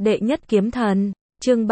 Đệ nhất kiếm thần, chương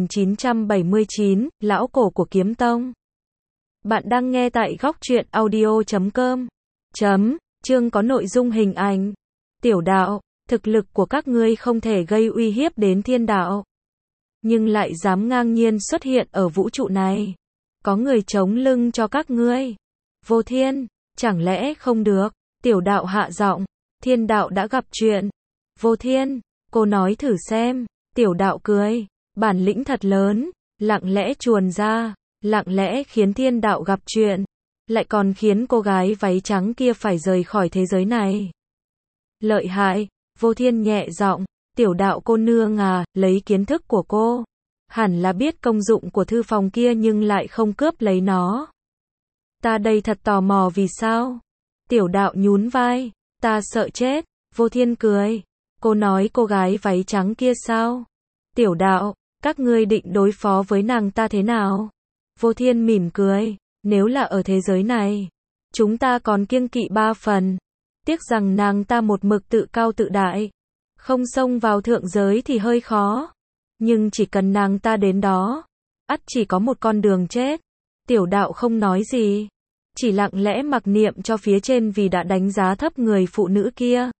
3979, lão cổ của kiếm tông. Bạn đang nghe tại góc truyện audio.com. Chương có nội dung hình ảnh. Tiểu đạo, thực lực của các ngươi không thể gây uy hiếp đến thiên đạo, nhưng lại dám ngang nhiên xuất hiện ở vũ trụ này. Có người chống lưng cho các ngươi. Vô Thiên, chẳng lẽ không được? Tiểu đạo hạ giọng. Thiên đạo đã gặp chuyện. Vô Thiên, cô nói thử xem. Tiểu đạo cười. Bản lĩnh thật lớn, lặng lẽ chuồn ra, lặng lẽ khiến thiên đạo gặp chuyện, lại còn khiến cô gái váy trắng kia phải rời khỏi thế giới này. Lợi hại. Vô Thiên nhẹ giọng. Tiểu đạo cô nương à, lấy kiến thức của cô, hẳn là biết công dụng của thư phòng kia nhưng lại không cướp lấy nó. Ta đây thật tò mò vì sao? Tiểu đạo nhún vai. Ta sợ chết. Vô Thiên cười. Cô nói cô gái váy trắng kia sao? Tiểu đạo, các ngươi định đối phó với nàng ta thế nào? Vô Thiên mỉm cười. Nếu là ở thế giới này, chúng ta còn kiêng kỵ 3 phần. Tiếc rằng nàng ta một mực tự cao tự đại, không xông vào thượng giới thì hơi khó. Nhưng chỉ cần nàng ta đến đó, ắt chỉ có một con đường chết. Tiểu đạo không nói gì, chỉ lặng lẽ mặc niệm cho phía trên vì đã đánh giá thấp người phụ nữ kia.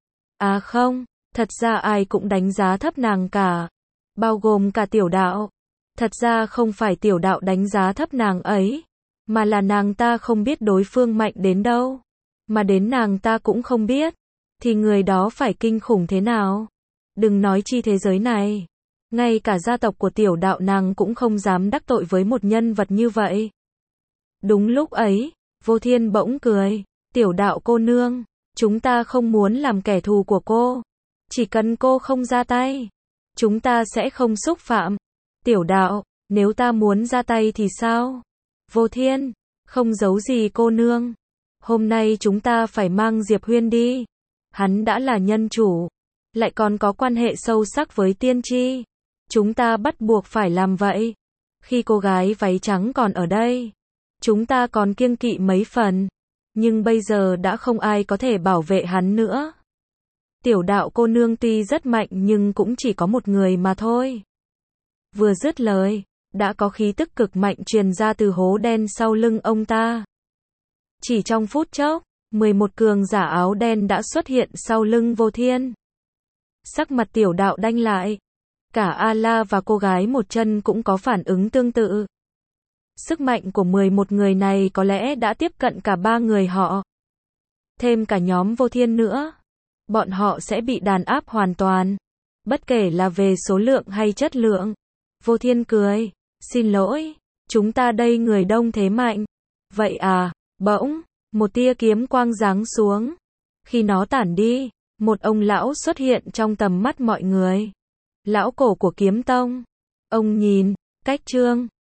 À không, thật ra ai cũng đánh giá thấp nàng cả, bao gồm cả tiểu đạo. Thật ra không phải tiểu đạo đánh giá thấp nàng ấy, mà là nàng ta không biết đối phương mạnh đến đâu. Mà đến nàng ta cũng không biết, thì người đó phải kinh khủng thế nào. Đừng nói chi thế giới này, ngay cả gia tộc của tiểu đạo nàng cũng không dám đắc tội với một nhân vật như vậy. Đúng lúc ấy, Vô Thiên bỗng cười. Tiểu đạo cô nương, chúng ta không muốn làm kẻ thù của cô. Chỉ cần cô không ra tay, chúng ta sẽ không xúc phạm. Tiểu đạo, nếu ta muốn ra tay thì sao? Vô Thiên, không giấu gì cô nương. Hôm nay chúng ta phải mang Diệp Huyên đi. Hắn đã là nhân chủ, lại còn có quan hệ sâu sắc với tiên tri. Chúng ta bắt buộc phải làm vậy. Khi cô gái váy trắng còn ở đây, chúng ta còn kiêng kỵ mấy phần. Nhưng bây giờ đã không ai có thể bảo vệ hắn nữa. Tiểu đạo cô nương tuy rất mạnh nhưng cũng chỉ có một người mà thôi. Vừa dứt lời, đã có khí tức cực mạnh truyền ra từ hố đen sau lưng ông ta. Chỉ trong phút chốc, 11 cường giả áo đen đã xuất hiện sau lưng Vô Thiên. Sắc mặt tiểu đạo đanh lại. Cả A-la và cô gái một chân cũng có phản ứng tương tự. Sức mạnh của 11 người này có lẽ đã tiếp cận cả 3 người họ. Thêm cả nhóm Vô Thiên nữa, bọn họ sẽ bị đàn áp hoàn toàn, bất kể là về số lượng hay chất lượng. Vô Thiên cười. Xin lỗi, chúng ta đây người đông thế mạnh. Vậy à? Bỗng, một tia kiếm quang giáng xuống. Khi nó tản đi, một ông lão xuất hiện trong tầm mắt mọi người. Lão cổ của kiếm tông. Ông nhìn, cách Trương